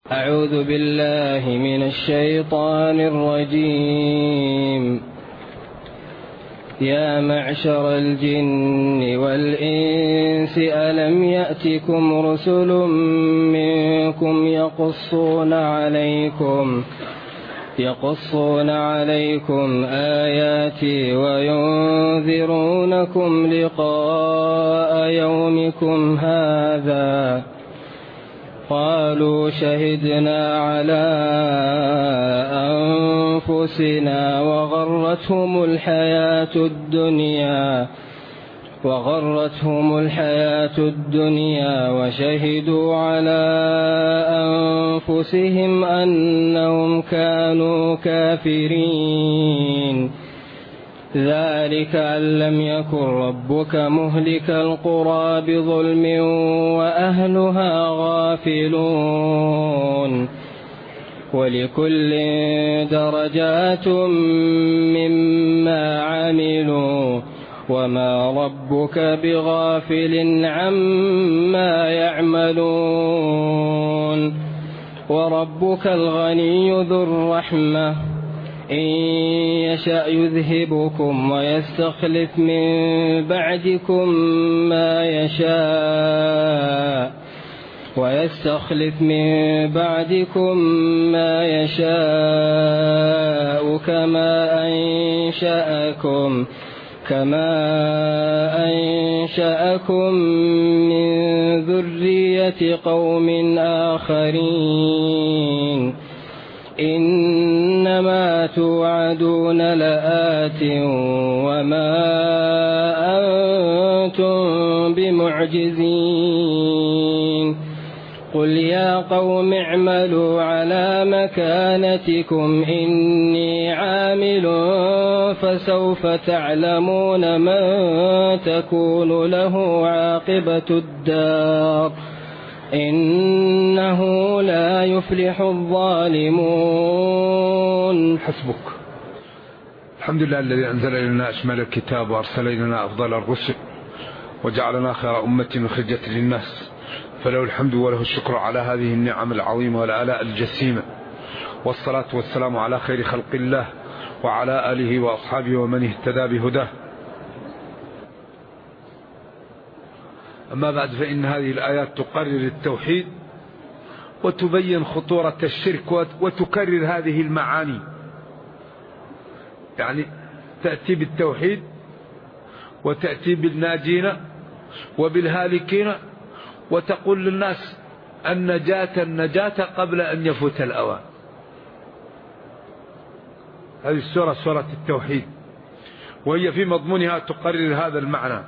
أعوذ بالله من الشيطان الرجيم. يا معشر الجن والإنس ألم يأتكم رسل منكم يقصون عليكم آياتي وينذرونكم لقاء يومكم هذا؟ قالوا شهدنا على أنفسنا وغرتهم الحياة الدنيا وشهدوا على أنفسهم أنهم كانوا كافرين. ذلك أن لم يكن ربك مهلك القرى بظلم وأهلها غافلون. ولكل درجات مما عملوا وما ربك بغافل عما يعملون. وربك الغني ذو الرحمة إن يشأ يذهبكم ويستخلف من بعدكم ما يشاء كما أنشأكم من ذرية قوم آخرين. إنما توعدون لآت وما أنتم بمعجزين. قل يا قوم اعملوا على مكانتكم إني عامل فسوف تعلمون من تكون له عاقبة الدار إنه لا يفلح الظالمون. حسبك. الحمد لله الذي أنزل إلينا أشمل الكتاب وأرسل إلينا أفضل الرسل وجعلنا خير أمة أخرجت للناس، فله الحمد وله الشكر على هذه النعم العظيمة والآلاء الجسيمة، والصلاة والسلام على خير خلق الله وعلى آله وأصحابه ومن اهتدى بهداه. أما بعد، فإن هذه الآيات تقرر التوحيد وتبين خطورة الشرك وتكرر هذه المعاني، يعني تأتي بالتوحيد وتأتي بالناجين وبالهالكين، وتقول للناس النجاة قبل أن يفوت الأوان. هذه السورة سورة التوحيد، وهي في مضمونها تقرر هذا المعنى،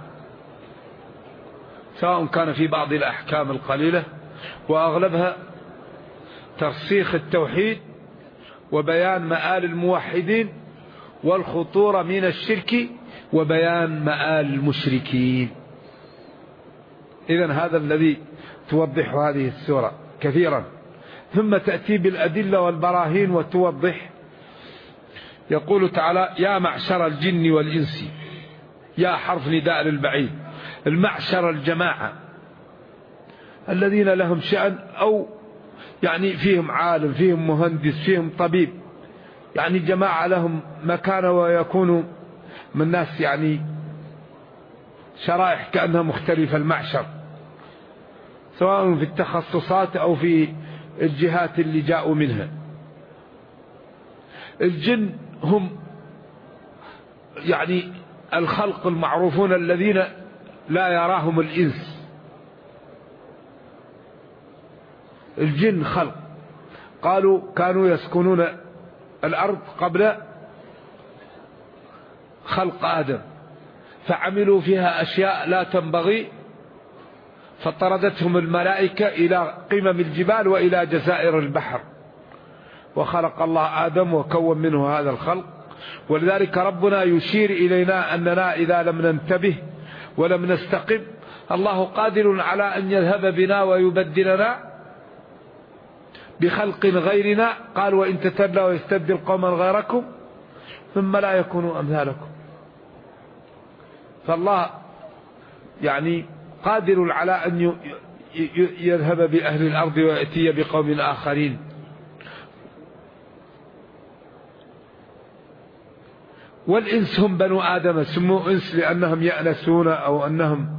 سواء كان في بعض الأحكام القليلة وأغلبها ترسيخ التوحيد وبيان مآل الموحدين والخطورة من الشرك وبيان مآل المشركين. إذن هذا الذي توضح هذه السورة كثيرا، ثم تأتي بالأدلة والبراهين وتوضح. يقول تعالى: يا معشر الجن والإنس. يا حرف نداء للبعيد، المعشر الجماعة الذين لهم شأن، أو يعني فيهم عالم، فيهم مهندس، فيهم طبيب، يعني جماعة لهم مكانة ويكونوا من ناس يعني شرائح كأنها مختلفة المعشر، سواء في التخصصات أو في الجهات اللي جاءوا منها. الجن هم يعني الخلق المعروفون الذين لا يراهم الإنس. الجن خلق، قالوا كانوا يسكنون الأرض قبل خلق آدم، فعملوا فيها أشياء لا تنبغي، فطردتهم الملائكة إلى قمم الجبال وإلى جزائر البحر، وخلق الله آدم وكون منه هذا الخلق. ولذلك ربنا يشير إلينا أننا إذا لم ننتبه ولم نستقم، الله قادر على أن يذهب بنا ويبدلنا بخلق غيرنا. قال: وإن تتولوا ويستبدل قوما غيركم ثم لا يكونوا أمثالكم. فالله يعني قادر على أن يذهب بأهل الأرض ويأتي بقوم آخرين. والإنس هم بنو آدم، سموا إنس لأنهم يأنسون أو أنهم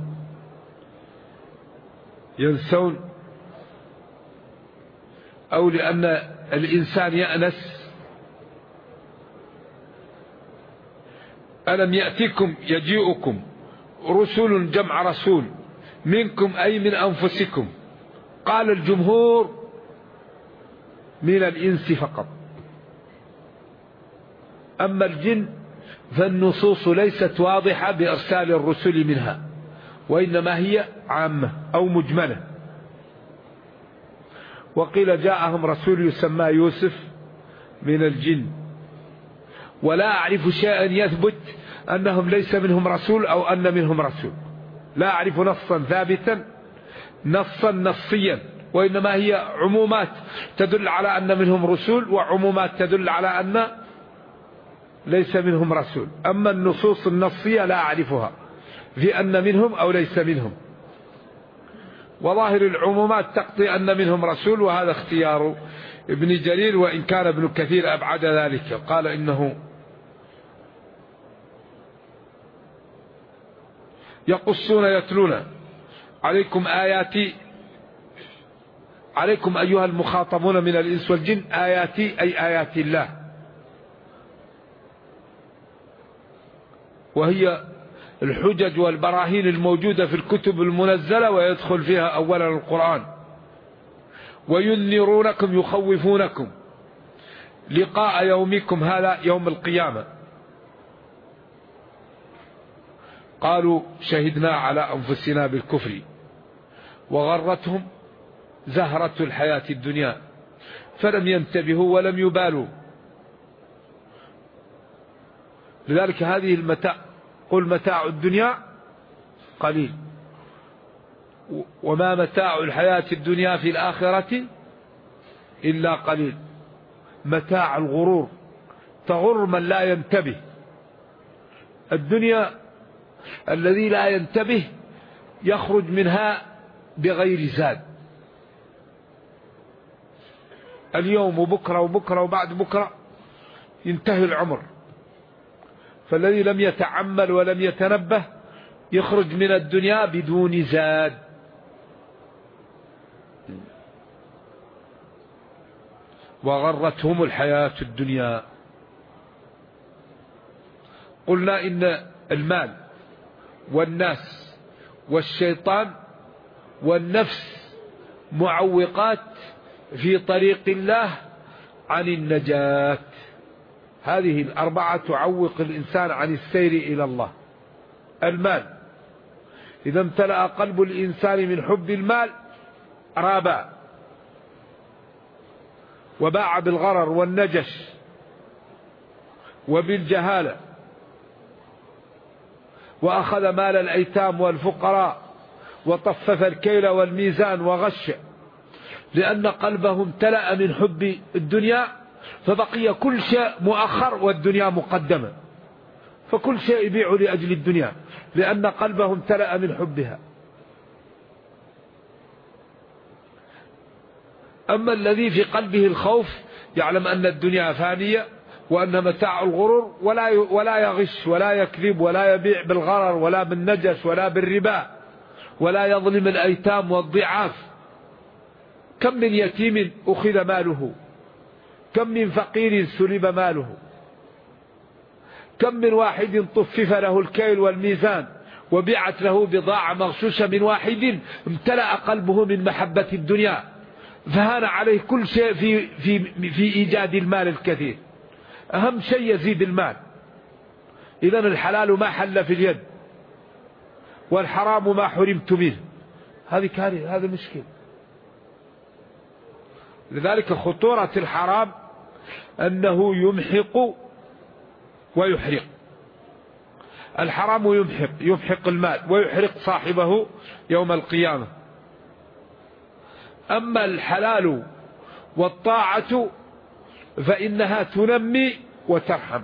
ينسون، أو لأن الإنسان يأنس. ألم يأتكم يجيئكم رسل، جمع رسول، منكم أي من أنفسكم. قال الجمهور من الإنس فقط. أما الجن فالنصوص ليست واضحة بإرسال الرسل منها، وإنما هي عامة أو مجملة. وقيل جاءهم رسول يسمى يوسف من الجن، ولا أعرف شيئا يثبت أنهم ليس منهم رسول أو أن منهم رسول، لا أعرف نصا ثابتا نصا نصيا، وإنما هي عمومات تدل على أن منهم رسول، وعمومات تدل على أن ليس منهم رسول. أما النصوص النصية لا أعرفها في أن منهم أو ليس منهم، وظاهر العمومات تقضي أن منهم رسول، وهذا اختيار ابن جرير، وإن كان ابن كثير أبعد ذلك، قال إنه يقصون يتلون عليكم آياتي، عليكم أيها المخاطبون من الإنس والجن، آياتي أي آيات الله، وهي الحجج والبراهين الموجودة في الكتب المنزلة، ويدخل فيها أولا القرآن. وينذرونكم يخوفونكم لقاء يومكم هذا يوم القيامة. قالوا شهدنا على أنفسنا بالكفر وغرتهم زهرة الحياة الدنيا فلم ينتبهوا ولم يبالوا. لذلك هذه المتاع، قل متاع الدنيا قليل وما متاع الحياة الدنيا في الآخرة إلا قليل. متاع الغرور تغر من لا ينتبه. الدنيا الذي لا ينتبه يخرج منها بغير زاد، اليوم وبكرة وبكرة وبعد بكرة ينتهي العمر. فالذي لم يتعمل ولم يتنبه يخرج من الدنيا بدون زاد. وغرتهم الحياة الدنيا. قلنا إن المال والناس والشيطان والنفس معوقات في طريق الله عن النجاة. هذه الأربعة تعوق الإنسان عن السير إلى الله. المال، إذا امتلأ قلب الإنسان من حب المال رابا وباع بالغرر والنجش وبالجهالة، وأخذ مال الأيتام والفقراء وطفف الكيل والميزان وغش، لأن قلبه امتلأ من حب الدنيا، فبقي كل شيء مؤخر والدنيا مقدمة، فكل شيء يبيع لأجل الدنيا لأن قلبه امتلأ من حبها. أما الذي في قلبه الخوف يعلم أن الدنيا فانية وأن متاع الغرور، ولا يغش ولا يكذب ولا يبيع بالغرر ولا بالنجس ولا بالربا ولا يظلم الأيتام والضعاف. كم من يتيم أخذ ماله، كم من فقير سلب ماله، كم من واحد طفف له الكيل والميزان وبيعت له بضاعة مغشوشة من واحد امتلأ قلبه من محبة الدنيا، فهان عليه كل شيء في إيجاد المال الكثير. أهم شيء يزيد المال. إذن الحلال ما حل في اليد والحرام ما حرمت منه. هذه كارثة، هذا مشكل. لذلك خطورة الحرام أنه يمحق ويحرق. الحرام يمحق المال ويحرق صاحبه يوم القيامة. أما الحلال والطاعة فإنها تنمي وترحم.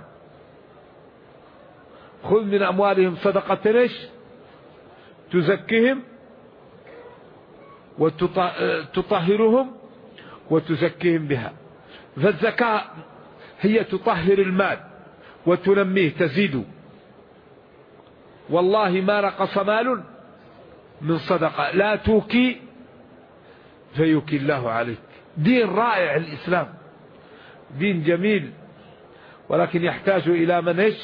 خذ من أموالهم صدقة تزكيهم وتطهرهم وتزكيهم بها. فالزكاة هي تطهر المال وتنميه تزيد. والله ما نقص مال من صدقة لا توكي فيوكي الله عليك. دين رائع الإسلام، دين جميل، ولكن يحتاج إلى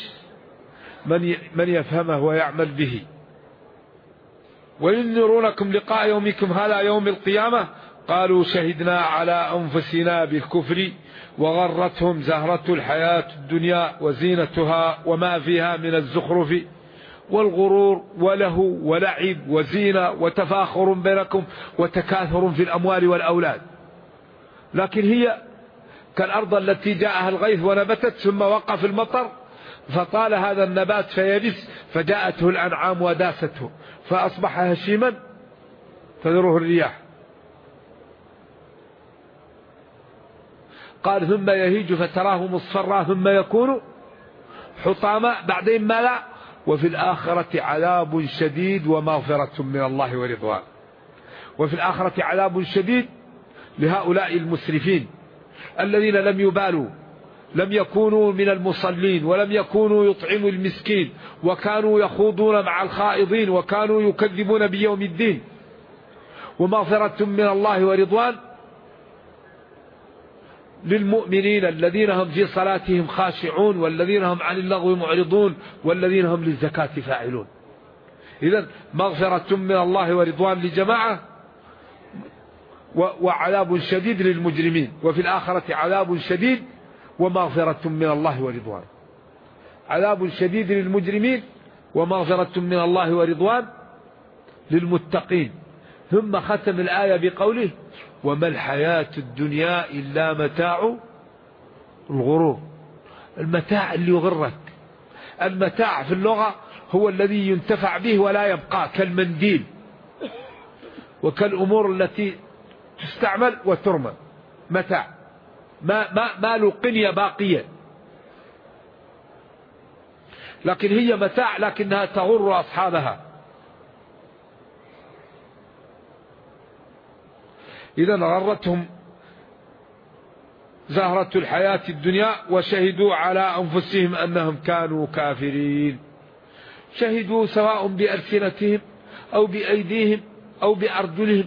من يفهمه ويعمل به. وينذرونكم لقاء يومكم هذا يوم القيامة قالوا شهدنا على أنفسنا بالكفر وغرتهم زهرة الحياة الدنيا وزينتها وما فيها من الزخرف والغرور وله ولعب وزينة وتفاخر بينكم وتكاثر في الأموال والأولاد. لكن هي كالأرض التي جاءها الغيث ونبتت ثم وقف المطر فطال هذا النبات فيبس فجاءته الأنعام وداسته فأصبح هشيما تذروه الرياح. قال ثم يهيج فتراه مصفرا ثم يكون حطاما بعدين ما لا وفي الآخرة عذاب شديد ومغفرة من الله ورضوان. وفي الآخرة عذاب شديد لهؤلاء المسرفين الذين لم يبالوا، لم يكونوا من المصلين ولم يكونوا يطعموا المسكين وكانوا يخوضون مع الخائضين وكانوا يكذبون بيوم الدين. ومغفرة من الله ورضوان للمؤمنين الذين هم في صلاتهم خاشعون والذين هم عن اللغو معرضون والذين هم للزكاة فاعلون. إذن مغفرة من الله ورضوان لجماعة وعذاب شديد للمجرمين. وفي الآخرة عذاب شديد ومغفرة من الله ورضوان. عذاب شديد للمجرمين ومغفرة من الله ورضوان للمتقين. ثم ختم الآية بقوله وما الحياة الدنيا إلا متاع الغرور. المتاع اللي يغرك. المتاع في اللغة هو الذي ينتفع به ولا يبقى، كالمنديل وكالأمور التي تستعمل وترمى. متاع ما له قنية باقية، لكن هي متاع لكنها تغر أصحابها. إذن غرتهم زهرة الحياة الدنيا وشهدوا على أنفسهم أنهم كانوا كافرين. شهدوا سواء بألسنتهم أو بأيديهم أو بأرجلهم،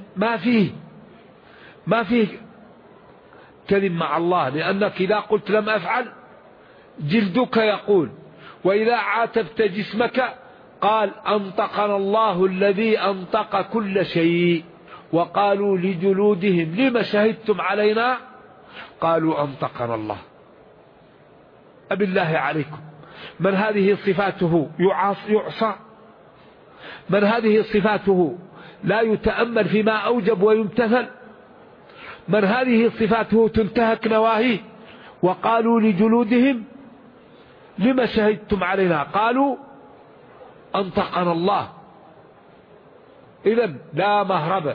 ما فيه كذب مع الله، لأنك إذا قلت لم أفعل جلدك يقول، وإذا عاتبت جسمك قال أنطقنا الله الذي أنطق كل شيء. وقالوا لجلودهم لما شهدتم علينا قالوا أنطقنا الله. أبالله عليكم، من هذه صفاته يعصى؟ من هذه صفاته لا يتأمل فيما أوجب ويمتثل؟ من هذه صفاته تنتهك نواهيه؟ وقالوا لجلودهم لما شهدتم علينا قالوا أنطقنا الله. إذن لا مهرب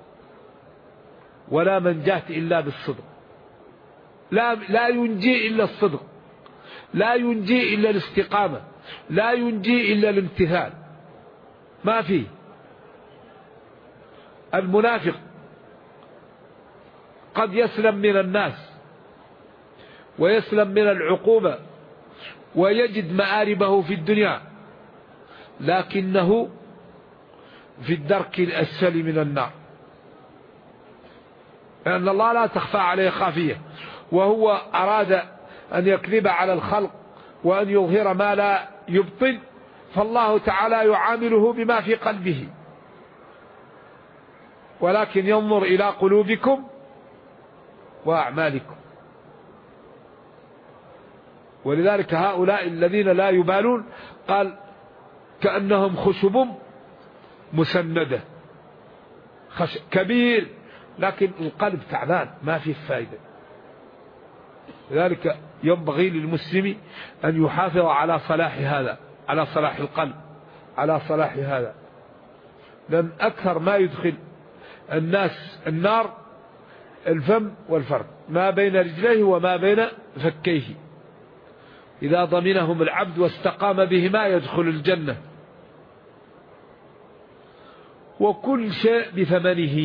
ولا منجاة إلا بالصدق. لا ينجي إلا الصدق، لا ينجي إلا الاستقامة، لا ينجي إلا الامتثال. ما فيه. المنافق قد يسلم من الناس ويسلم من العقوبة ويجد مآربه في الدنيا، لكنه في الدرك الأسفل من النار، لأن الله لا تخفى عليه خافية. وهو أراد أن يكذب على الخلق وأن يظهر ما لا يبطن، فالله تعالى يعامله بما في قلبه، ولكن ينظر إلى قلوبكم وأعمالكم. ولذلك هؤلاء الذين لا يبالون قال كأنهم خشب مسندة، كبير لكن القلب تعبان ما فيه فائدة. لذلك ينبغي للمسلم أن يحافظ على صلاح هذا، على صلاح القلب، على صلاح هذا. لأن أكثر ما يدخل الناس النار الفم والفرد، ما بين رجليه وما بين فكيه. إذا ضمنهم العبد واستقام بهما يدخل الجنة. وكل شيء بثمنه.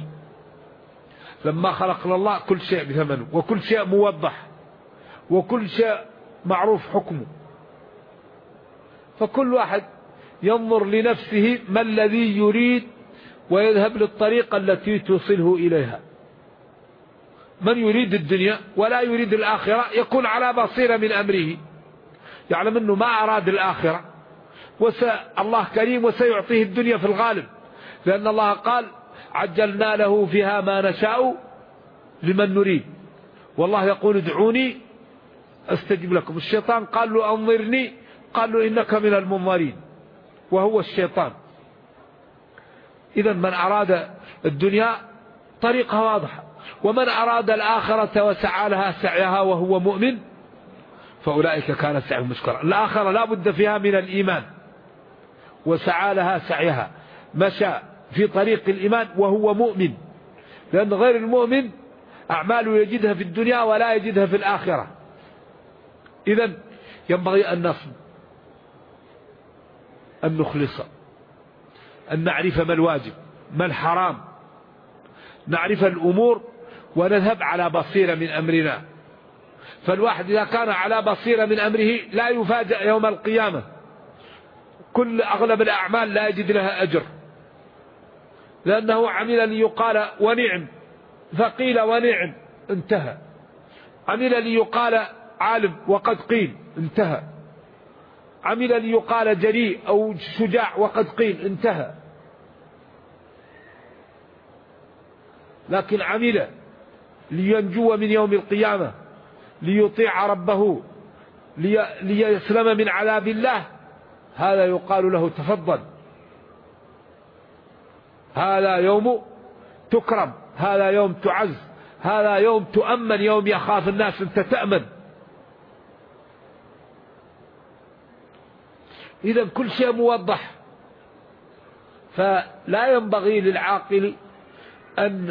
لما خلقنا الله كل شيء بثمنه، وكل شيء موضح، وكل شيء معروف حكمه. فكل واحد ينظر لنفسه ما الذي يريد ويذهب للطريقة التي توصله إليها. من يريد الدنيا ولا يريد الآخرة يكون على بصيرة من أمره، يعلم أنه ما أراد الآخرة، الله كريم وسيعطيه الدنيا في الغالب، لأن الله قال عجلنا له فيها ما نشاء لمن نريد، والله يقول ادعوني استجب لكم. الشيطان قال له أنظرني، قال له إنك من المنظرين، وهو الشيطان. إذا من أراد الدنيا طريقها واضحة، ومن أراد الآخرة وسعى لها سعيها وهو مؤمن فأولئك كان سعيهم مشكورا. الآخرة لا بد فيها من الإيمان، وسعى لها سعيها، مشى في طريق الإيمان وهو مؤمن، لأن غير المؤمن أعماله يجدها في الدنيا ولا يجدها في الآخرة. إذن ينبغي أن نصب، أن نخلص، أن نعرف ما الواجب ما الحرام، نعرف الأمور ونذهب على بصيرة من أمرنا. فالواحد إذا كان على بصيرة من أمره لا يفاجأ يوم القيامة أغلب الأعمال لا يجد لها أجر، لأنه عمل ليقال ونعم، فقيل ونعم انتهى. عمل ليقال عالم وقد قيل انتهى. عمل ليقال جريء أو شجاع وقد قيل انتهى. لكن عمل لينجو من يوم القيامة، ليطيع ربه، ليسلم من عذاب الله، هذا يقال له تفضل، هذا يوم تكرم، هذا يوم تعز، هذا يوم تؤمن، يوم يخاف الناس أنت تأمن. إذا كل شيء موضح، فلا ينبغي للعاقل أن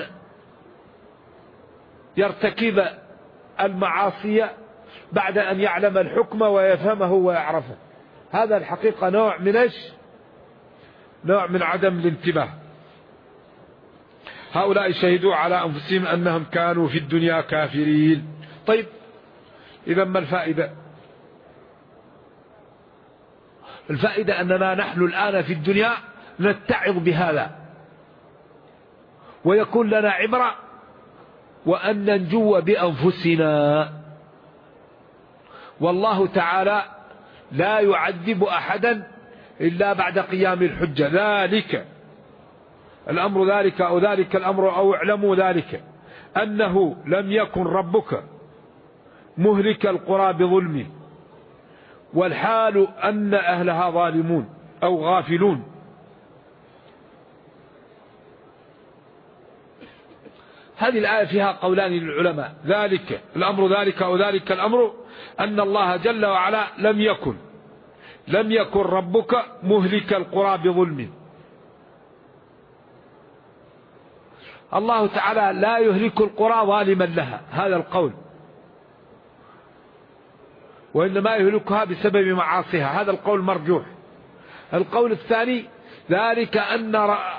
يرتكب المعاصي بعد أن يعلم الحكم ويفهمه ويعرفه. هذا الحقيقة نوع من عدم الانتباه. هؤلاء شهدوا على أنفسهم أنهم كانوا في الدنيا كافرين. طيب إذا ما الفائدة؟ الفائدة أننا نحن الآن في الدنيا نتعظ بهذا ويكون لنا عبرة، وأن ننجو بأنفسنا. والله تعالى لا يعذب أحدا إلا بعد قيام الحجة. ذلك الأمر ذلك أو ذلك الأمر أو اعلموا ذلك أنه لم يكن ربك مهلك القرى بظلم والحال أن أهلها ظالمون أو غافلون. هذه الآية فيها قولان للعلماء. ذلك الأمر ذلك أو ذلك الأمر أن الله جل وعلا لم يكن ربك مهلك القرى بظلم. الله تعالى لا يهلك القرى ظالما لها، هذا القول، وإنما يهلكها بسبب معاصيها، هذا القول مرجوح. القول الثاني ذلك أن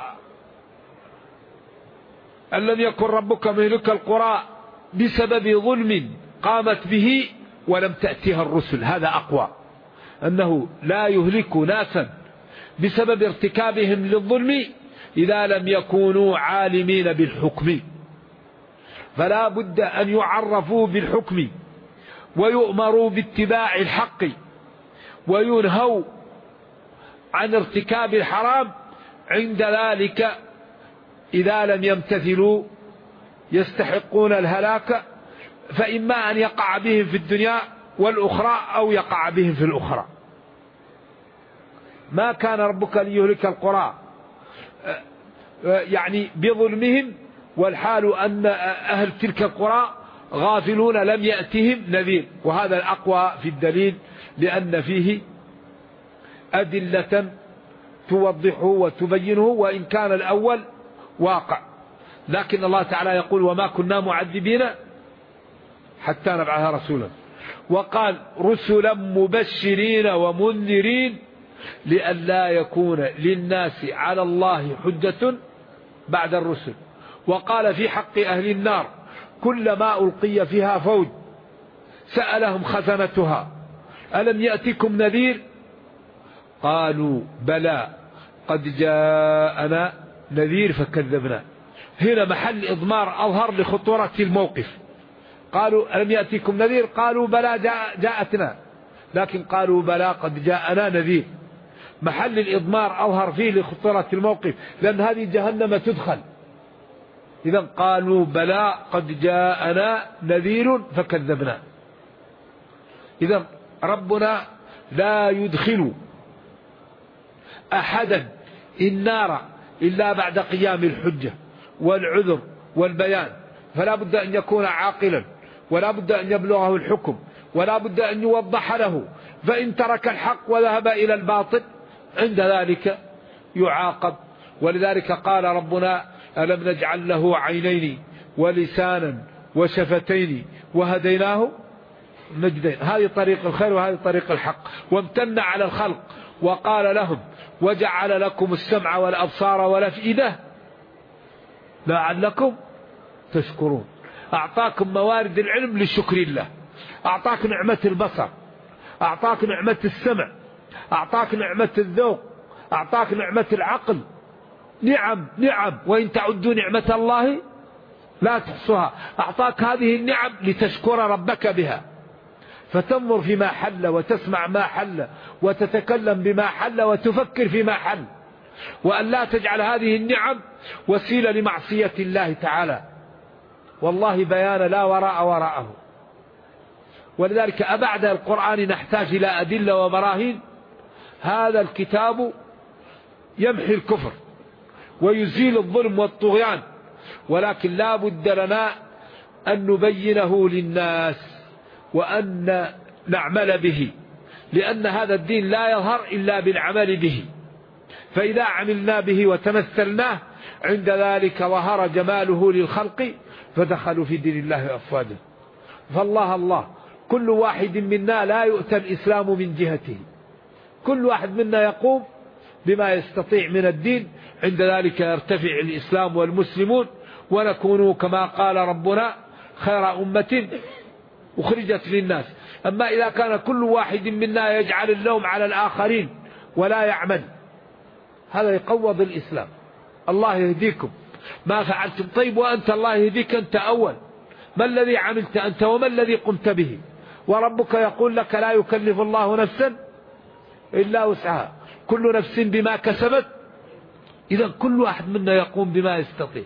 لم يكن ربك مهلك القرى بسبب ظلم قامت به ولم تأتيها الرسل، هذا أقوى، أنه لا يهلك ناسا بسبب ارتكابهم للظلم إذا لم يكونوا عالمين بالحكم، فلا بد أن يعرفوا بالحكم ويؤمروا باتباع الحق وينهوا عن ارتكاب الحرام. عند ذلك إذا لم يمتثلوا يستحقون الهلاك، فإما أن يقع بهم في الدنيا والأخرى أو يقع بهم في الأخرى. ما كان ربك ليهلك القرى يعني بظلمهم، والحال أن أهل تلك القرى غافلون لم يأتهم نذير، وهذا الأقوى في الدليل لأن فيه أدلة توضحه وتبينه، وإن كان الأول واقع. لكن الله تعالى يقول وما كنا معذبين حتى نبعث رسولا، وقال رسلا مبشرين ومنذرين لئلا يكون للناس على الله حجة بعد الرسل. وقال في حق أهل النار كلما ألقي فيها فوج سألهم خزنتها ألم يأتكم نذير قالوا بلى قد جاءنا نذير فكذبنا. هنا محل إضمار أظهر لخطورة الموقف. قالوا ألم يأتكم نذير قالوا بلى جاءتنا، لكن قالوا بلى قد جاءنا نذير. محل الإضمار أظهر فيه لخطورة الموقف، لأن هذه جهنم تدخل. إذا قالوا بلى قد جاءنا نذير فكذبنا. إذا ربنا لا يدخل أحدا النار إلا بعد قيام الحجة والعذر والبيان، فلا بد أن يكون عاقلا، ولا بد أن يبلغه الحكم، ولا بد أن يوضح له. فإن ترك الحق وذهب إلى الباطل عند ذلك يعاقب. ولذلك قال ربنا ألم نجعل له عينين ولسانا وشفتين وهديناه نجدين. هذه طريق الخير وهذه طريق الحق. وامتن على الخلق وقال لهم وجعل لكم السمع والأبصار والأفئدة لعلكم تشكرون. أعطاكم موارد العلم للشكر الله، أعطاك نعمة البصر، أعطاك نعمة السمع، أعطاك نعمة الذوق، أعطاك نعمة العقل. نعم وإن تعدوا نعمة الله لا تحصوها. أعطاك هذه النعم لتشكر ربك بها، فتنظر فيما حل وتسمع ما حل وتتكلم بما حل وتفكر فيما حل، وأن لا تجعل هذه النعم وسيلة لمعصية الله تعالى. والله بيان لا وراءه. ولذلك أبعد القرآن نحتاج إلى أدلة وبراهين. هذا الكتاب يمحي الكفر ويزيل الظلم والطغيان، ولكن لا بد لنا أن نبينه للناس وأن نعمل به، لأن هذا الدين لا يظهر إلا بالعمل به. فإذا عملنا به وتمثلناه عند ذلك ظهر جماله للخلق فدخلوا في دين الله أفواجا. فالله كل واحد منا لا يؤتى الإسلام من جهته، كل واحد منا يقوم بما يستطيع من الدين، عند ذلك يرتفع الإسلام والمسلمون، ونكون كما قال ربنا خير أمة أخرجت للناس. أما إذا كان كل واحد منا يجعل اللوم على الآخرين ولا يعمل، هذا يقوض الإسلام. الله يهديكم ما فعلتم. طيب وأنت الله يهديك أنت أول، ما الذي عملت أنت وما الذي قمت به؟ وربك يقول لك لا يكلف الله نفسا إلا وسعها، كل نفس بما كسبت. إذا كل واحد منا يقوم بما يستطيع.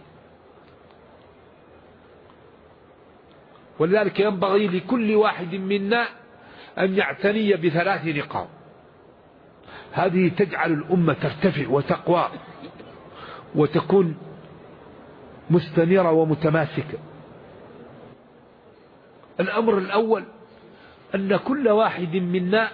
ولذلك ينبغي لكل واحد منا أن يعتني بثلاث نقاط، هذه تجعل الأمة ترتفع وتقوى وتكون مستنيرة ومتماسكة. الأمر الأول أن كل واحد منا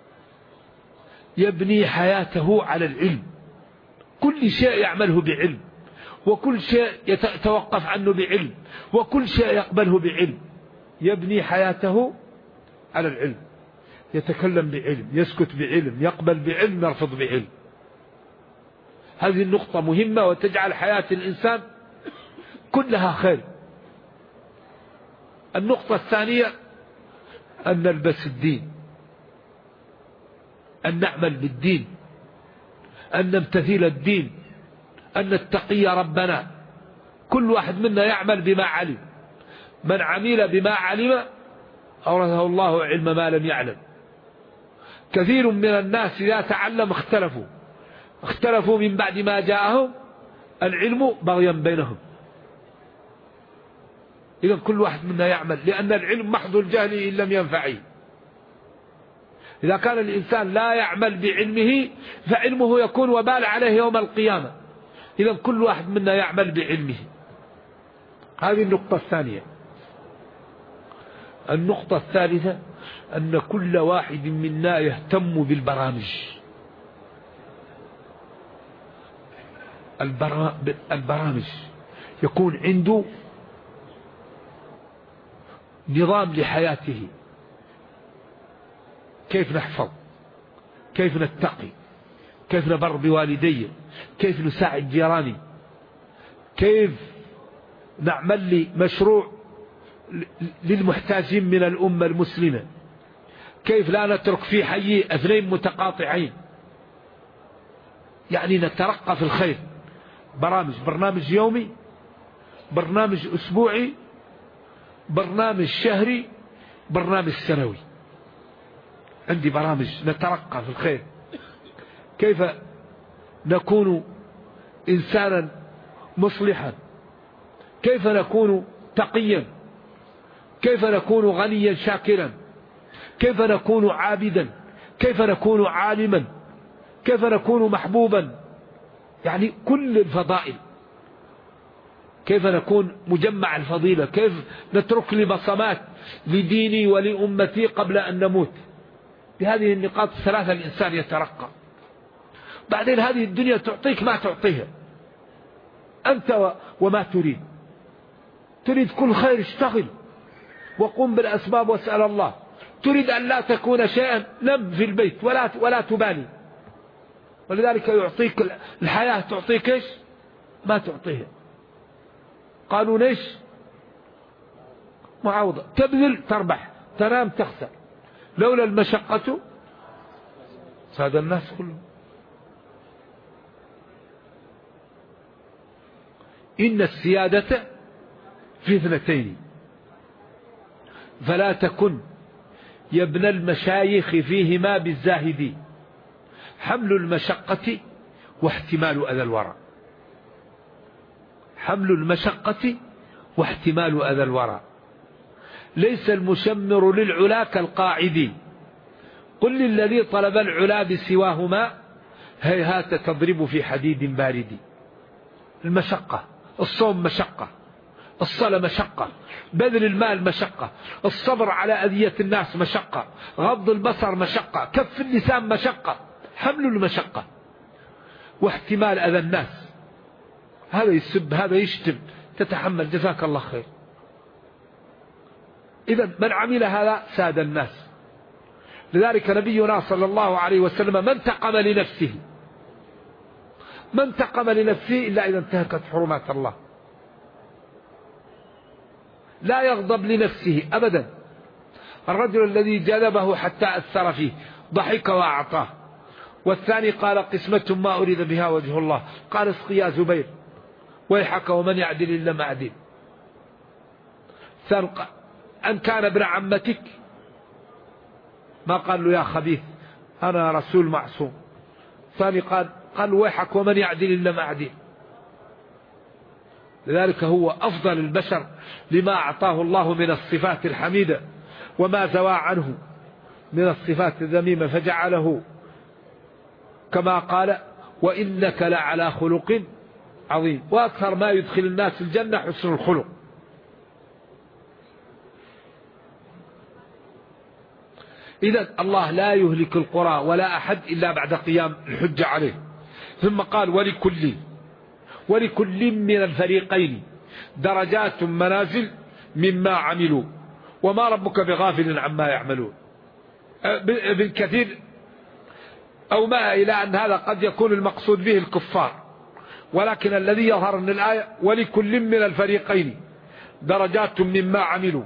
يبني حياته على العلم، كل شيء يعمله بعلم، وكل شيء يتوقف عنه بعلم، وكل شيء يقبله بعلم. يبني حياته على العلم، يتكلم بعلم، يسكت بعلم، يقبل بعلم، يرفض بعلم. هذه النقطة مهمة وتجعل حياة الإنسان كلها خير. النقطة الثانية أن نلبس الدين، أن نعمل بالدين، أن نمتثل الدين، أن نتقي ربنا. كل واحد منا يعمل بما علم. من عمل بما علم أورثه الله علم ما لم يعلم. كثير من الناس إذا تعلم اختلفوا من بعد ما جاءهم العلم بغيا بينهم. إذا كل واحد منا يعمل، لأن العلم محض الجهل إن لم ينفعه. إذا كان الإنسان لا يعمل بعلمه فعلمه يكون وبال عليه يوم القيامة. إذا كل واحد منا يعمل بعلمه. هذه النقطة الثانية. النقطة الثالثة أن كل واحد منا يهتم بالبرامج. البرامج يكون عنده نظام لحياته، كيف نحفظ، كيف نتقي، كيف نبر بوالدي، كيف نساعد جيراني، كيف نعمل لي مشروع للمحتاجين من الأمة المسلمة، كيف لا نترك في حي اثنين متقاطعين. يعني نترقى في الخير. برنامج يومي، برنامج أسبوعي، برنامج شهري، برنامج سنوي. عندي برامج نترقى في الخير. كيف نكون إنسانا مصلحا، كيف نكون تقيا، كيف نكون غنيا شاكرا، كيف نكون عابدا، كيف نكون عالما، كيف نكون محبوبا. يعني كل الفضائل. كيف نكون مجمع الفضيلة، كيف نترك لي بصمات لديني ولأمتي قبل أن نموت. بهذه النقاط الثلاثة الإنسان يترقى. بعدين هذه الدنيا تعطيك ما تعطيها أنت وما تريد. تريد كل خير، اشتغل وقم بالأسباب واسأل الله. تريد أن لا تكون شيئا، نم في البيت ولا تبالي. ولذلك يعطيك الحياة، تعطيك ايش ما تعطيها. قالوا ليش؟ معاوضة. تبذل تربح، تنام تخسر. لولا المشقة ساد الناس كلهم. إن السيادة في اثنتين، فلا تكن يا ابن المشايخ فيهما بالزاهدين: حمل المشقة واحتمال أذى الورى. حمل المشقة واحتمال أذى الورى. ليس المشمر للعلا كالقاعد، قل للذي طلب العلا بسواهما: هيهات تضرب في حديد بارد. المشقة، الصوم مشقة، الصلاة مشقة، بذل المال مشقة، الصبر على أذية الناس مشقة، غض البصر مشقة، كف اللسان مشقة. حمل المشقة واحتمال أذى الناس. هذا يسب، هذا يشتم، تتحمل، جزاك الله خير. إذا من عمل هذا ساد الناس. لذلك نبينا صلى الله عليه وسلم ما انتقم لنفسه، ما انتقم لنفسه إلا إذا انتهكت حرمات الله. لا يغضب لنفسه أبدا. الرجل الذي جذبه حتى أثر فيه ضحك وأعطاه، والثاني قال: قسمة ما أريد بها وجه الله. قال: اسق يا زبير ويحك ومن يعدل إلا ما عدل. أن كان ابن عمتك، ما قال له يا خبيث أنا رسول معصوم. ثاني قال ويحك ومن يعدل إلا ما عدل. لذلك هو أفضل البشر لما أعطاه الله من الصفات الحميدة وما زوى عنه من الصفات الذميمة، فجعله كما قال: وإنك لعلى خلق عظيم. وأكثر ما يدخل الناس الجنة حسن الخلق. إذن الله لا يهلك القرى ولا أحد إلا بعد قيام الحجة عليه. ثم قال: ولكل من الفريقين درجات منازل مما عملوا وما ربك بغافل عما يعملون. بالكثير أو ما إلى أن هذا قد يكون المقصود به الكفار، ولكن الذي يظهر من الآية: ولكل من الفريقين درجات مما عملوا.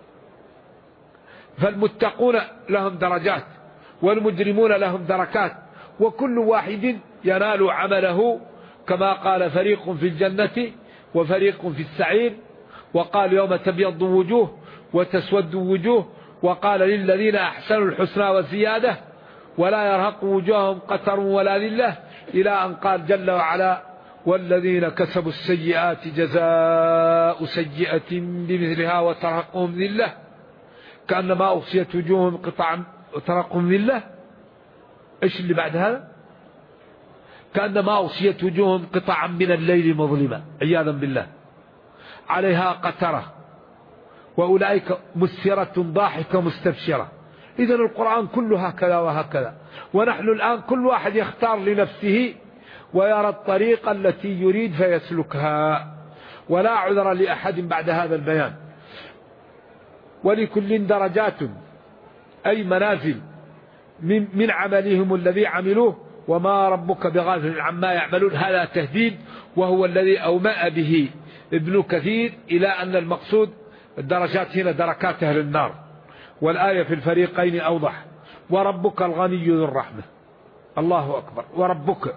فالمتقون لهم درجات والمجرمون لهم دركات، وكل واحد ينال عمله، كما قال: فريق في الجنة وفريق في السعير. وقال: يوم تبيض وجوه وتسود وجوه. وقال: للذين أحسنوا الحسنى وزيادة ولا يرهق وجوههم قتر ولا ذلة، إلى أن قال جل وعلا: والذين كسبوا السيئات جزاء سيئة بمثلها وترهقهم ذلة كأنما أغشيت وجوههم قطعا وترهقهم ذلة. إيش اللي بعد هذا؟ كأنما أغشيت وجوههم قطعا من الليل مظلمة، عياذا بالله، عليها قترة، وأولئك مسفرة ضاحكة مستبشرة. إذن القرآن كله هكذا وهكذا. ونحن الآن كل واحد يختار لنفسه ويرى الطريقة التي يريد فيسلكها، ولا عذر لأحد بعد هذا البيان. ولكل درجات أي منازل من عملهم الذي عملوه، وما ربك بغافل عما يعملون، هذا تهديد، وهو الذي أومأ به ابن كثير إلى أن المقصود الدرجات هنا دركات أهل النار، والآية في الفريقين أوضح. وربك الغني ذو الرحمة، الله أكبر، وربك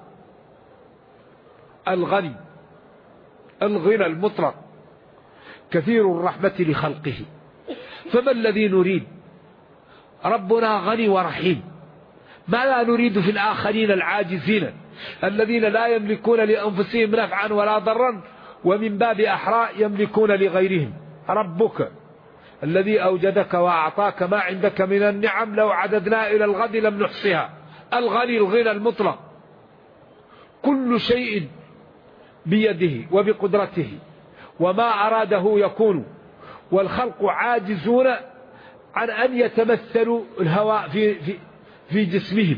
الغني، الغنى المطلق، كثير الرحمة لخلقه. فما الذي نريد؟ ربنا غني ورحيم، ما لا نريد في الآخرين العاجزين الذين لا يملكون لأنفسهم نفعا ولا ضرا، ومن باب أحرى يملكون لغيرهم. ربك الذي أوجدك وأعطاك ما عندك من النعم لو عددنا إلى الغد لم نحصها. الغني الغنى المطلق، كل شيء بيده وبقدرته، وما أراده يكون، والخلق عاجزون عن أن يتمثلوا الهواء في جسمهم،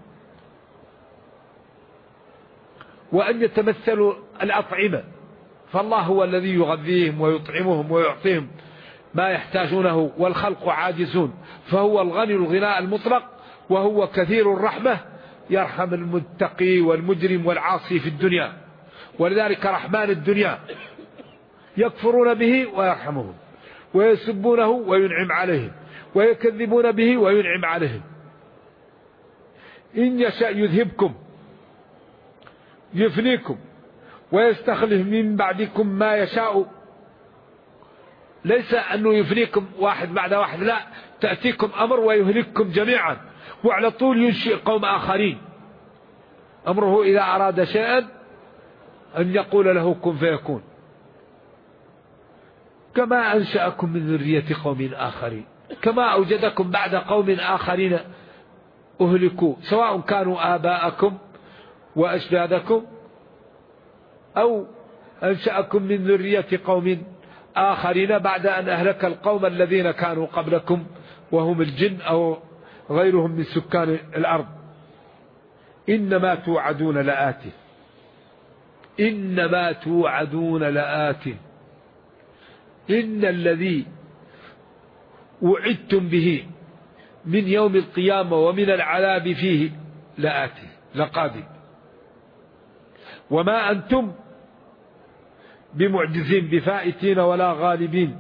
وأن يتمثلوا الأطعمة، فالله هو الذي يغذيهم ويطعمهم ويعطيهم ما يحتاجونه، والخلق عاجزون. فهو الغني الغناء المطلق، وهو كثير الرحمة، يرحم المتقي والمجرم والعاصي في الدنيا، ولذلك رحمن الدنيا يكفرون به ويرحمهم، ويسبونه وينعم عليهم، ويكذبون به وينعم عليهم. إن يشاء يذهبكم يفنيكم ويستخلف من بعدكم ما يشاء. ليس أنه يفنيكم واحد بعد واحد، لا، تأتيكم أمر ويهلككم جميعا، وعلى طول ينشئ قوم آخرين. أمره إذا أراد شيئا أن يقول له كن فيكون. كما أنشأكم من ذرية قوم آخرين، كما أوجدكم بعد قوم آخرين أهلكوا، سواء كانوا آباءكم وأجدادكم، أو أنشأكم من ذرية قوم آخرين بعد أن أهلك القوم الذين كانوا قبلكم، وهم الجن أو غيرهم من سكان الأرض. إنما توعدون لآت، إنما توعدون لآت، إن الذي وعدتم به من يوم القيامة ومن العذاب فيه لآت، لقادم، وما أنتم بمعجزين بفائتين ولا غالبين.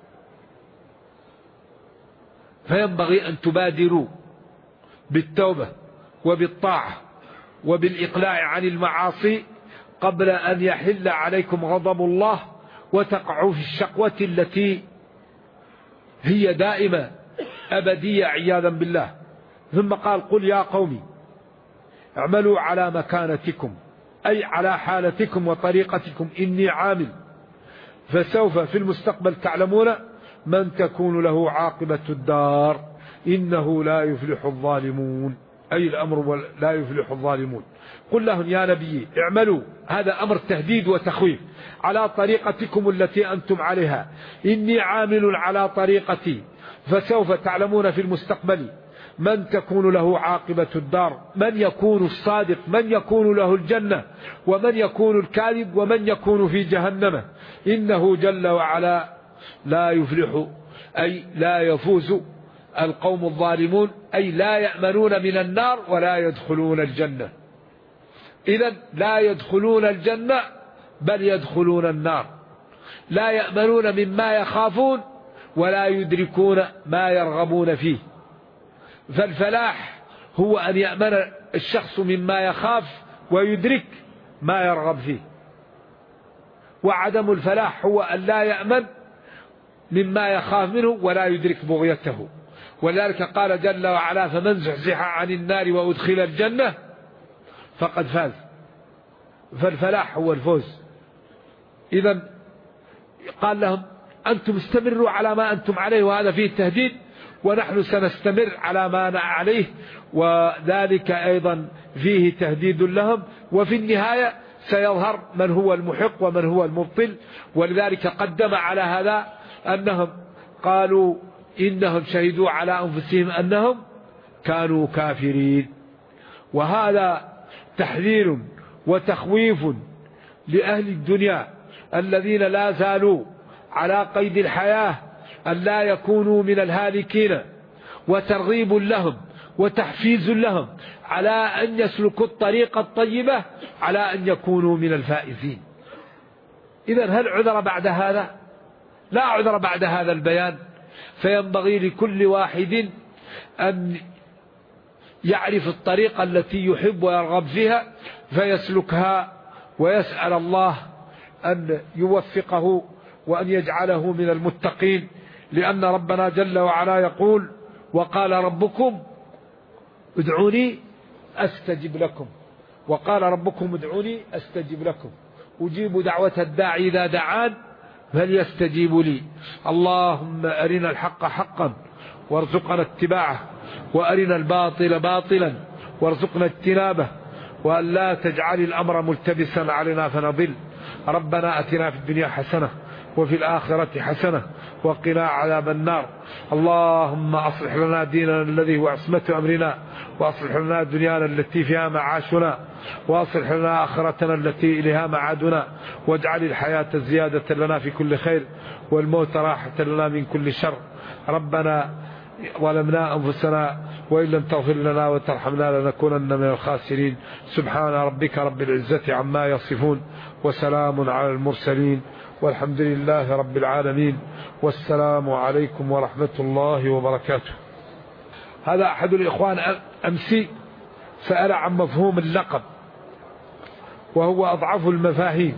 فينبغي أن تبادروا بالتوبة وبالطاعة وبالإقلاع عن المعاصي قبل أن يحل عليكم غضب الله وتقعوا في الشقوة التي هي دائمة أبدية عياذا بالله. ثم قال قل يا قوم اعملوا على مكانتكم، أي على حالتكم وطريقتكم، إني عامل، فسوف في المستقبل تعلمون من تكون له عاقبة الدار، إنه لا يفلح الظالمون، أي الأمر لا يفلح الظالمون. قل لهم يا نبي اعملوا، هذا أمر تهديد وتخويف، على طريقتكم التي أنتم عليها، إني عامل على طريقتي، فسوف تعلمون في المستقبل من تكون له عاقبة الدار، من يكون الصادق، من يكون له الجنة، ومن يكون الكاذب، ومن يكون في جهنم. إنه جل وعلا لا يفلح، أي لا يفوز القوم الظالمون، أي لا يأمنون من النار ولا يدخلون الجنة. إذن لا يدخلون الجنة بل يدخلون النار، لا يأمنون مما يخافون ولا يدركون ما يرغبون فيه. فالفلاح هو أن يأمن الشخص مما يخاف ويدرك ما يرغب فيه، وعدم الفلاح هو أن لا يأمن مما يخاف منه ولا يدرك بغيته. ولذلك قال جل وعلا فمن زحزح عن النار وأدخل الجنة فقد فاز. فالفلاح هو الفوز. إذن قال لهم أنتم استمروا على ما أنتم عليه، وهذا فيه التهديد، ونحن سنستمر على ما عليه، وذلك أيضا فيه تهديد لهم، وفي النهاية سيظهر من هو المحق ومن هو المبطل. ولذلك قدم على هذا أنهم قالوا إنهم شهدوا على أنفسهم أنهم كانوا كافرين، وهذا تحذير وتخويف لأهل الدنيا الذين لا زالوا على قيد الحياة أن لا يكونوا من الهالكين، وترغيب لهم وتحفيز لهم على أن يسلكوا الطريقة الطيبة على أن يكونوا من الفائزين. إذن هل عذر بعد هذا؟ لا عذر بعد هذا البيان. فينبغي لكل واحد أن يعرف الطريقة التي يحب ويرغب فيها فيسلكها، ويسأل الله أن يوفقه وأن يجعله من المتقين، لأن ربنا جل وعلا يقول: وقال ربكم ادعوني أستجب لكم، وقال ربكم ادعوني أستجب لكم، أجيب دعوة الداعي إذا دعان فليستجيبوا لي. اللهم أرنا الحق حقا وارزقنا اتباعه، وأرنا الباطل باطلا وارزقنا اجتنابه، وأن لا تجعل الأمر ملتبسا علينا فنضل. ربنا أتنا في الدنيا حسنة وفي الآخرة حسنة وقنا عذاب النار. اللهم أصلح لنا ديننا الذي هو عصمة أمرنا، وأصلح لنا دنيانا التي فيها معاشنا، وأصلح لنا آخرتنا التي إليها معادنا، واجعل الحياة زيادة لنا في كل خير والموت راحة لنا من كل شر. ربنا ظلمنا أنفسنا وإن لم تغفر لنا وترحمنا لنكونن من الخاسرين. سبحان ربك رب العزة عما يصفون، وسلام على المرسلين، والحمد لله رب العالمين، والسلام عليكم ورحمة الله وبركاته. هذا أحد الإخوان أمسي سأل عن مفهوم اللقب، وهو أضعف المفاهيم،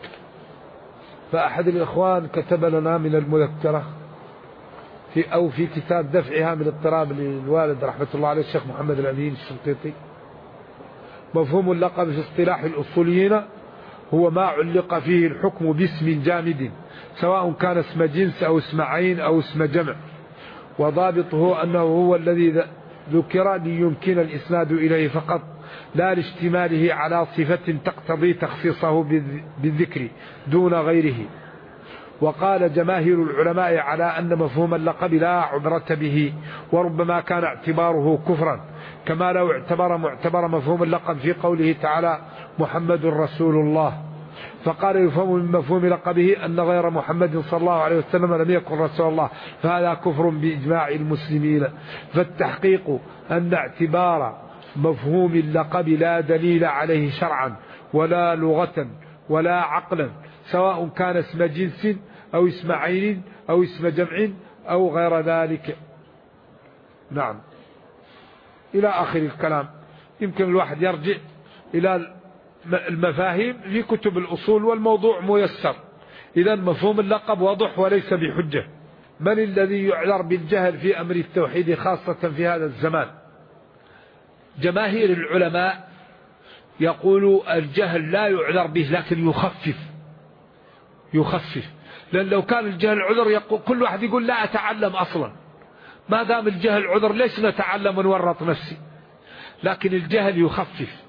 فأحد الإخوان كتب لنا من المذكرة في كتاب دفعها من اضطراب للوالد رحمة الله عليه الشيخ محمد الأمين الشنقيطي: مفهوم اللقب في اصطلاح الأصوليين هو ما علق فيه الحكم باسم جامد، سواء كان اسم جنس أو اسم عين أو اسم جمع، وضابطه أنه هو الذي ذكر ليمكن الإسناد إليه فقط، لا لاشتماله على صفة تقتضي تخصيصه بالذكر دون غيره. وقال جماهير العلماء على أن مفهوم اللقب لا عبرة به، وربما كان اعتباره كفرا، كما لو معتبر مفهوم اللقب في قوله تعالى: محمد رسول الله، فقال يفهم من مفهوم لقبه أن غير محمد صلى الله عليه وسلم لم يكن رسول الله، فهذا كفر بإجماع المسلمين. فالتحقيق أن اعتبار مفهوم اللقب لا دليل عليه شرعا ولا لغة ولا عقلا، سواء كان اسم جنس أو اسم عين أو اسم جمع أو غير ذلك. نعم، إلى آخر الكلام. يمكن الواحد يرجع إلى المفاهيم في كتب الأصول، والموضوع ميسر. إذا مفهوم اللقب واضح وليس بحجة. من الذي يعذر بالجهل في أمر التوحيد خاصة في هذا الزمان؟ جماهير العلماء يقول الجهل لا يعذر به، لكن يخفف. لأن لو كان الجهل عذر يقول كل واحد يقول لا أتعلم أصلا، ما دام الجهل عذر ليش نتعلم ونورط نفسي؟ لكن الجهل يخفف.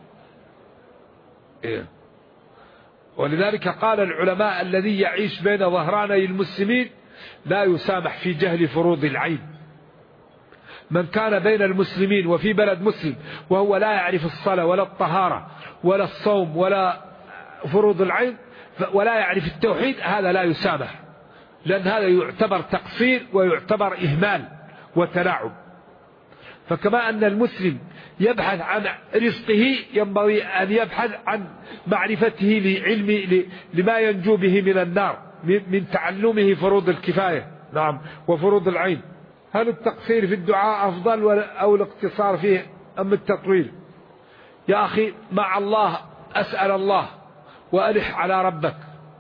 ولذلك قال العلماء: الذي يعيش بين ظهراني المسلمين لا يسامح في جهل فروض العين. من كان بين المسلمين وفي بلد مسلم وهو لا يعرف الصلاة ولا الطهارة ولا الصوم ولا فروض العين ولا يعرف التوحيد، هذا لا يسامح، لأن هذا يعتبر تقصير ويعتبر إهمال وتلاعب. فكما أن المسلم يبحث عن رزقه، ينبغي أن يبحث عن معرفته لعلم لما ينجو به من النار من تعلمه فروض الكفاية. نعم، وفروض العين. هل التقصير في الدعاء أفضل أو الاقتصار فيه أم التطويل؟ يا أخي، مع الله أسأل الله وألح على ربك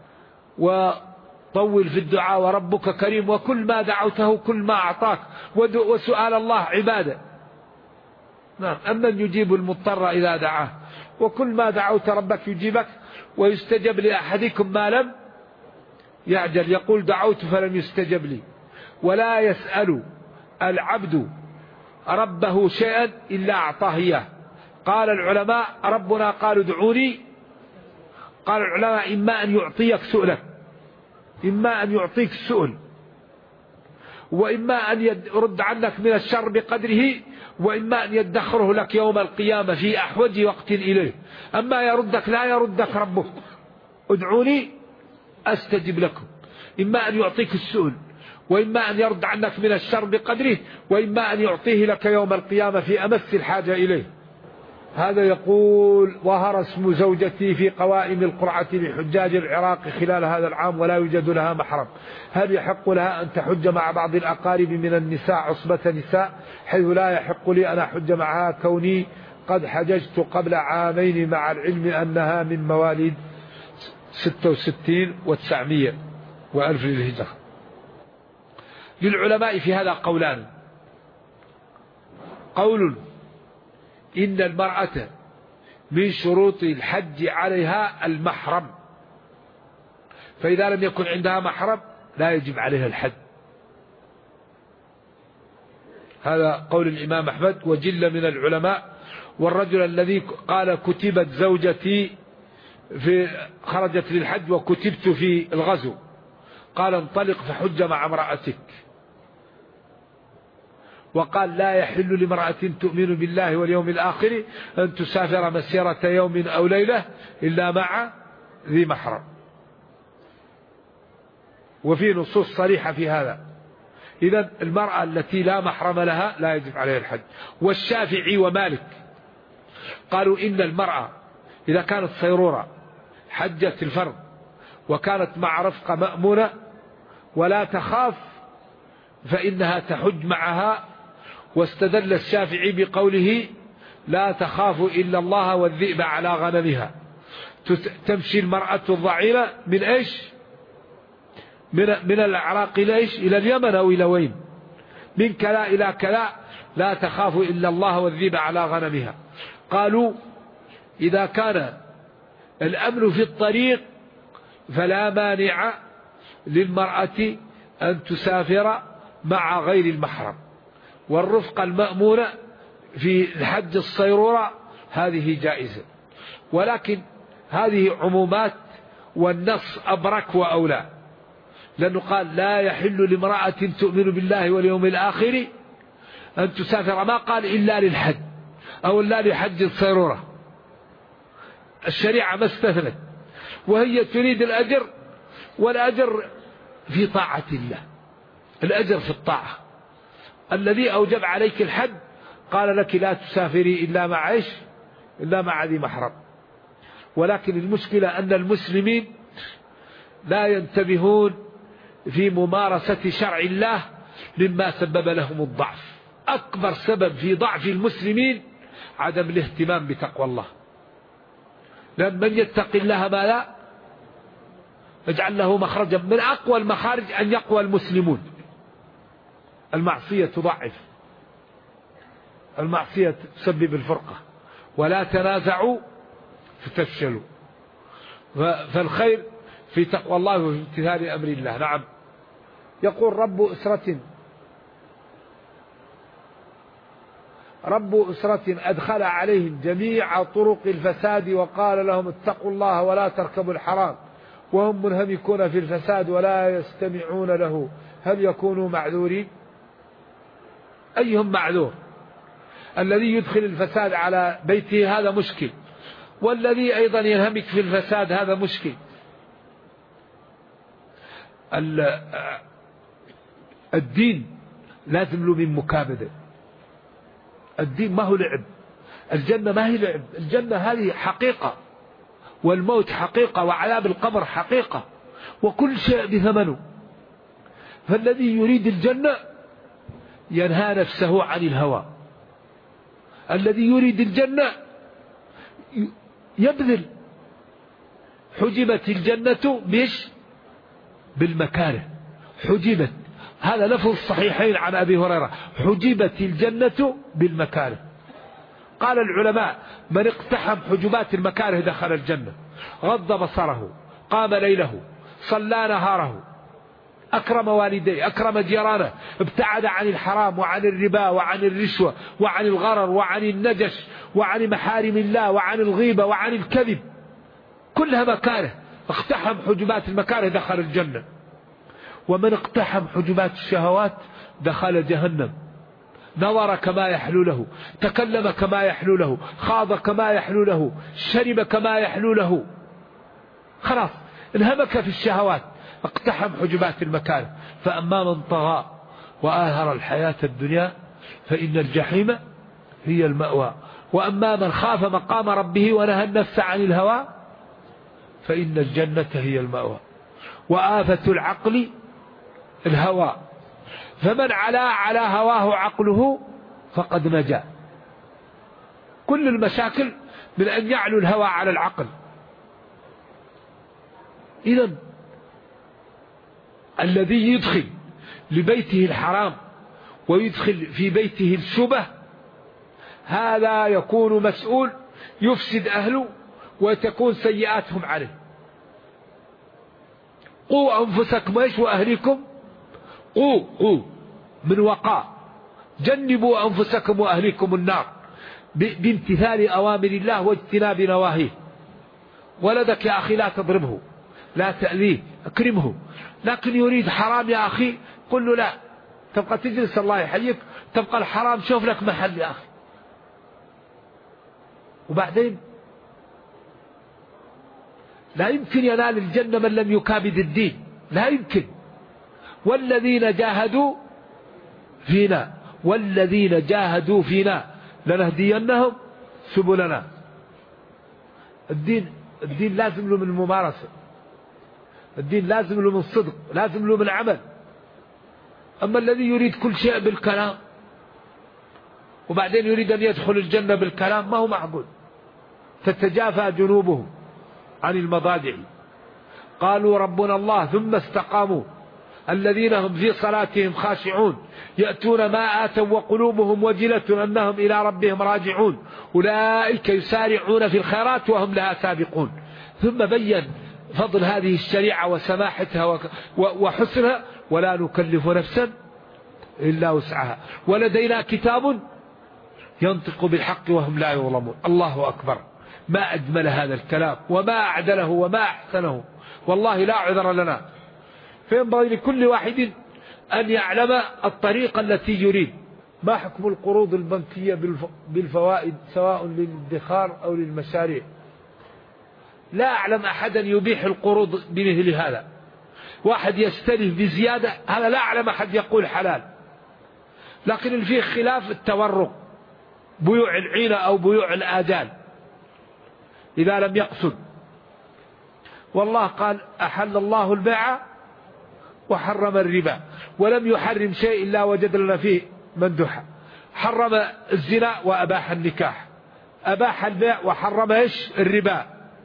وطول في الدعاء، وربك كريم، وكل ما دعوته كل ما أعطاك، وسؤال الله عبادة. نعم، أمن يجيب المضطر إذا دعاه، وكل ما دعوت ربك يجيبك. ويستجب لأحدكم ما لم يعجل، يقول دعوت فلم يستجب لي. ولا يسأل العبد ربه شيئا إلا أعطاه إياه. قال العلماء: ربنا قالوا ادعوني، قال العلماء: إما أن يعطيك سؤلك، إما أن يعطيك السؤل، وإما أن يرد عنك من الشر بقدره، وإما أن يدخره لك يوم القيامة في أحوج وقت إليه. أما يردك لا يردك ربك، ادعوني أستجب لكم. إما أن يعطيك السؤل، وإما أن يرد عنك من الشر بقدره، وإما أن يعطيه لك يوم القيامة في أمس الحاجة إليه. هذا يقول: ظهر اسم زوجتي في قوائم القرعة لحجاج العراق خلال هذا العام ولا يوجد لها محرم، هل يحق لها أن تحج مع بعض الأقارب من النساء عصبة نساء، حيث لا يحق لي أن أحج معها كوني قد حججت قبل عامين، مع العلم أنها من مواليد 66 و900 و1000 للهجرة؟ للعلماء في هذا قولان: قول إن المرأة من شروط الحج عليها المحرم، فإذا لم يكن عندها محرم لا يجب عليها الحج، هذا قول الإمام أحمد وجل من العلماء. والرجل الذي قال كتبت زوجتي خرجت للحج وكتبت في الغزو، قال انطلق فحج مع امرأتك، وقال لا يحل لامرأة تؤمن بالله واليوم الآخر أن تسافر مسيرة يوم أو ليلة إلا مع ذي محرم، وفي نصوص صريحة في هذا. إذن المرأة التي لا محرم لها لا يجب عليها الحج. والشافعي ومالك قالوا إن المرأة إذا كانت صيرورة حجت الفرض وكانت مع رفقة مأمونة ولا تخاف فإنها تحج معها، واستدل الشافعي بقوله لا تخاف إلا الله والذئب على غنمها. تمشي المرأة الضعينة من إيش؟ من العراق إلى إيش؟ إلى اليمن أو إلى وين؟ من كلا إلى كلا، لا تخاف إلا الله والذئب على غنمها. قالوا إذا كان الأمن في الطريق فلا مانع للمرأة أن تسافر مع غير المحرم، والرفقة المأمونة في الحج الصيرورة هذه جائزة، ولكن هذه عمومات والنص أبرك وأولى، لأنه قال لا يحل لامرأة تؤمن بالله واليوم الآخر أن تسافر، ما قال إلا للحج أو إلا لحج الصيرورة، الشريعة ما استثنت، وهي تريد الأجر، والأجر في طاعة الله، الأجر في الطاعة. الذي أوجب عليك الحج قال لك لا تسافري إلا مع إيش؟ إلا مع ذي محرم. ولكن المشكلة أن المسلمين لا ينتبهون في ممارسة شرع الله مما سبب لهم الضعف. أكبر سبب في ضعف المسلمين عدم الاهتمام بتقوى الله، لأن من يتق الله ما لا يجعل له مخرجا. من أقوى المخارج أن يقوى المسلمون. المعصية تضعف، المعصية تسبب الفرقة، ولا تنازعوا فتفشلوا. فالخير في تقوى الله وفي امتثال أمر الله. نعم. يقول رب أسرة أدخل عليهم جميع طرق الفساد وقال لهم اتقوا الله ولا تركبوا الحرام، وهم منهمكون في الفساد ولا يستمعون له، هل يكونوا معذورين؟ أيهم معذور؟ الذي يدخل الفساد على بيته هذا مشكل، والذي أيضا ينهمك في الفساد هذا مشكل. الدين لازم له من مكابدة. الدين ما هو لعب، الجنة ما هي لعب، الجنة هذه حقيقة، والموت حقيقة، وعذاب القبر حقيقة، وكل شيء بثمنه. فالذي يريد الجنة ينهى نفسه عن الهوى، الذي يريد الجنة يبذل. حجبت الجنة بالمكاره، حجبت، هذا لفظ الصحيحين عن أبي هريرة، حجبت الجنة بالمكاره. قال العلماء من اقتحم حجبات المكاره دخل الجنة، غض بصره، قام ليله، صلى نهاره، أكرم والديه، أكرم جيرانه، ابتعد عن الحرام وعن الربا وعن الرشوة وعن الغرر وعن النجش وعن محارم الله وعن الغيبة وعن الكذب، كلها مكاره. اقتحم حجبات المكاره دخل الجنة. ومن اقتحم حجبات الشهوات دخل جهنم. نظر كما يحلو له، تكلم كما يحلو له، خاض كما يحلو له، شرب كما يحلو له، خلاص انهمك في الشهوات، اقتحم حجبات المكاره. فأما من طغى وآثر الحياة الدنيا فإن الجحيم هي المأوى وأما من خاف مقام ربه ونهى النفس عن الهوى فإن الجنة هي المأوى. وآفة العقل الهوى، فمن على هواه عقله فقد نجا. كل المشاكل من أن يعلو الهوى على العقل. إذن الذي يدخل لبيته الحرام ويدخل في بيته الشبه هذا يكون مسؤول، يفسد أهله وتكون سيئاتهم عليه. قوا أنفسكم وأهليكم، قوا من وقاء، جنبوا أنفسكم وأهليكم النار بامتثال أوامر الله واجتناب نواهيه. ولدك يا أخي لا تضربه، لا تأذيه، أكرمه. لكن يريد حرام يا أخي قل له لا، تبقى تجلس الله يحييك، تبقى الحرام شوف لك محل يا أخي. وبعدين لا يمكن ينال الجنة من لم يكابد الدين، لا يمكن. والذين جاهدوا فينا لنهدينهم سبلنا. الدين لازم له من ممارسة، الدين لازم له من صدق، لازم له من عمل. أما الذي يريد كل شيء بالكلام وبعدين يريد أن يدخل الجنة بالكلام ما هو معقول. تتجافى جنوبهم عن المضاجع قالوا ربنا الله ثم استقاموا الذين هم في صلاتهم خاشعون يأتون ما آتوا وقلوبهم وجلة أنهم إلى ربهم راجعون أولئك يسارعون في الخيرات وهم لها سابقون. ثم بين فضل هذه الشريعة وسماحتها وحسنها. ولا نكلف نفسا إلا وسعها ولدينا كتاب ينطق بالحق وهم لا يظلمون. الله أكبر، ما أجمل هذا الكلام وما أعدله وما أحسنه. والله لا عذر لنا. فينبغي لكل واحد أن يعلم الطريقة التي يريد. ما حكم القروض البنكية بالفوائد سواء للادخار أو للمشاريع؟ لا أعلم أحدا يبيح القروض بمثل هذا. واحد يستلف بزيادة، هذا لا أعلم أحد يقول حلال. لكن فيه خلاف التورق، بيوع العينة أو بيوع الآجال إذا لم يقصد. والله قال أحل الله البيع وحرم الربا ولم يحرم شيء إلا وجد لنا فيه مندوحة. حرم الزنا وأباح النكاح، أباح البيع وحرم إيش؟ الربا.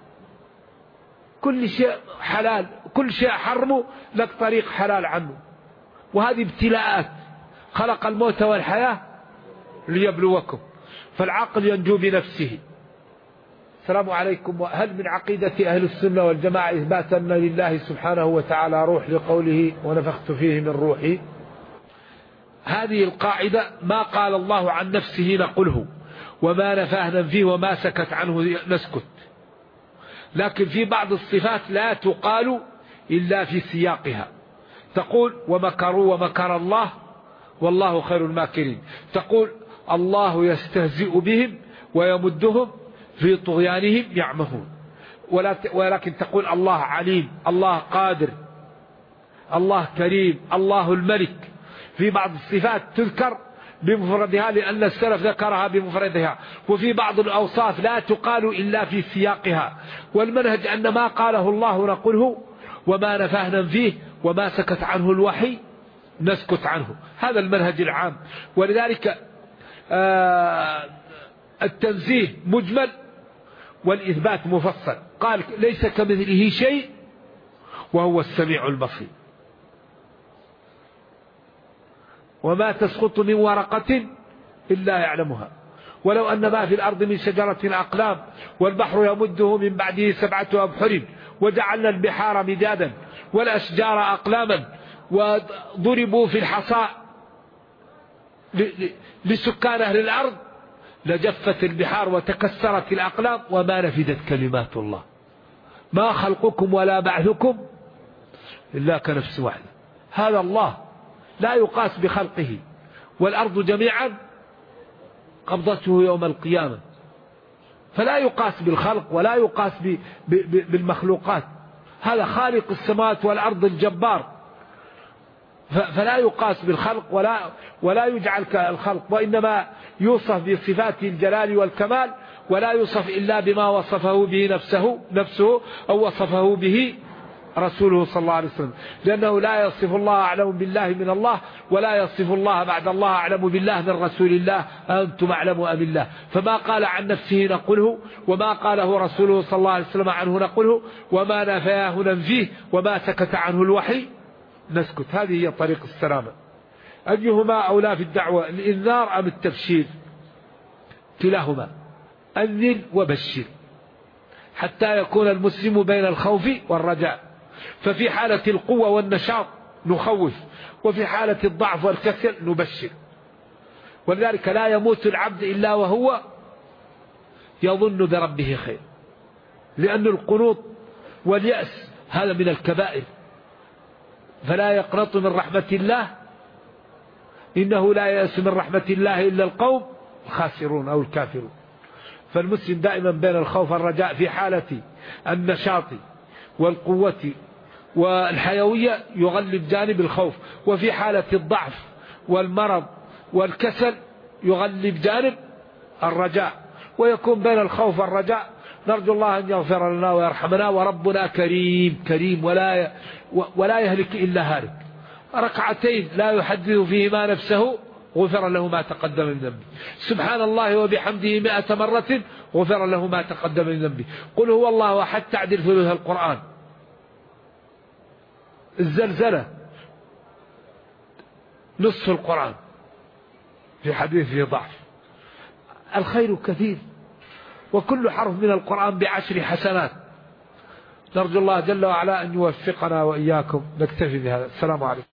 كل شيء حلال، كل شيء حرمه لك طريق حلال عنه. وهذه ابتلاءات، خلق الموت والحياة ليبلوكم، فالعاقل ينجو بنفسه. السلام عليكم. وهل من عقيدة أهل السنة والجماعة إثبات أن لله سبحانه وتعالى روح لقوله ونفخت فيه من روحي؟ هذه القاعدة ما قال الله عن نفسه نقله، وما نفاه ننفيه، وما سكت عنه نسكت. لكن في بعض الصفات لا تقال إلا في سياقها. تقول ومكروا ومكر الله والله خير الماكرين. تقول الله يستهزئ بهم ويمدهم في طغيانهم يعمهون. ولكن تقول الله عليم، الله قادر، الله كريم، الله الملك. في بعض الصفات تذكر بمفردها لأن السلف ذكرها بمفردها، وفي بعض الأوصاف لا تقال إلا في سياقها. والمنهج أن ما قاله الله نقوله، وما نفاه ننفيه، وما سكت عنه الوحي نسكت عنه. هذا المنهج العام. ولذلك التنزيه مجمل والإثبات مفصل. قال ليس كمثله شيء وهو السميع البصير. وما تسقط من ورقة إلا يعلمها، ولو أن ما في الأرض من شجرة أقلام والبحر يمده من بعده 7 أبحر وجعلنا البحار مدادا والأشجار أقلاما وضربوا في الحصى لسكان أهل الأرض لجفت البحار وتكسرت الأقلام وما نفدت كلمات الله. ما خلقكم ولا بعثكم إلا كنفس واحدة. هذا الله لا يقاس بخلقه. والأرض جميعا قبضته يوم القيامة، فلا يقاس بالخلق ولا يقاس بالمخلوقات. هذا خالق السماوات والأرض الجبار. فلا يقاس بالخلق ولا يجعل كالخلق، وإنما يوصف بصفات الجلال والكمال، ولا يوصف إلا بما وصفه به نفسه أو وصفه به رسوله صلى الله عليه وسلم، لأنه لا يصف الله أعلم بالله من الله، ولا يصف الله بعد الله أعلم بالله من رسول الله أنتم أعلم أم الله. فما قال عن نفسه نقوله، وما قاله رسوله صلى الله عليه وسلم عنه نقوله، وما نفاه ننفيه، وما سكت عنه الوحي نسكت. هذه هي طريق السلامة. أيهما أولى في الدعوة، الإنذار أم التبشير؟ كلاهما، أنذر وبشر، حتى يكون المسلم بين الخوف والرجاء. ففي حالة القوة والنشاط نخوف، وفي حالة الضعف والكسل نبشر. ولذلك لا يموت العبد إلا وهو يظن بربه خير، لأن القنوط واليأس هذا من الكبائر. فلا يقنط من رحمة الله، إنه لا يأس من رحمة الله إلا القوم الخاسرون أو الكافرون. فالمسلم دائما بين الخوف والرجاء، في حالة النشاط والقوة والحيوية يغلب جانب الخوف، وفي حالة الضعف والمرض والكسل يغلب جانب الرجاء، ويكون بين الخوف والرجاء. نرجو الله أن يغفر لنا ويرحمنا، وربنا كريم ولا يهلك إلا هالك. ركعتين لا يحدث فيهما نفسه غفر له ما تقدم من ذنبه. سبحان الله وبحمده 100 مرة غفر له ما تقدم من ذنبه. قل هو الله أحد تعدل ثلث القرآن. الزلزلة نصف القرآن، في حديث فيه ضعف. الخير كثير، وكل حرف من القرآن ب10 حسنات. نرجو الله جل وعلا أن يوفقنا وإياكم. نكتفي بهذا. السلام عليكم.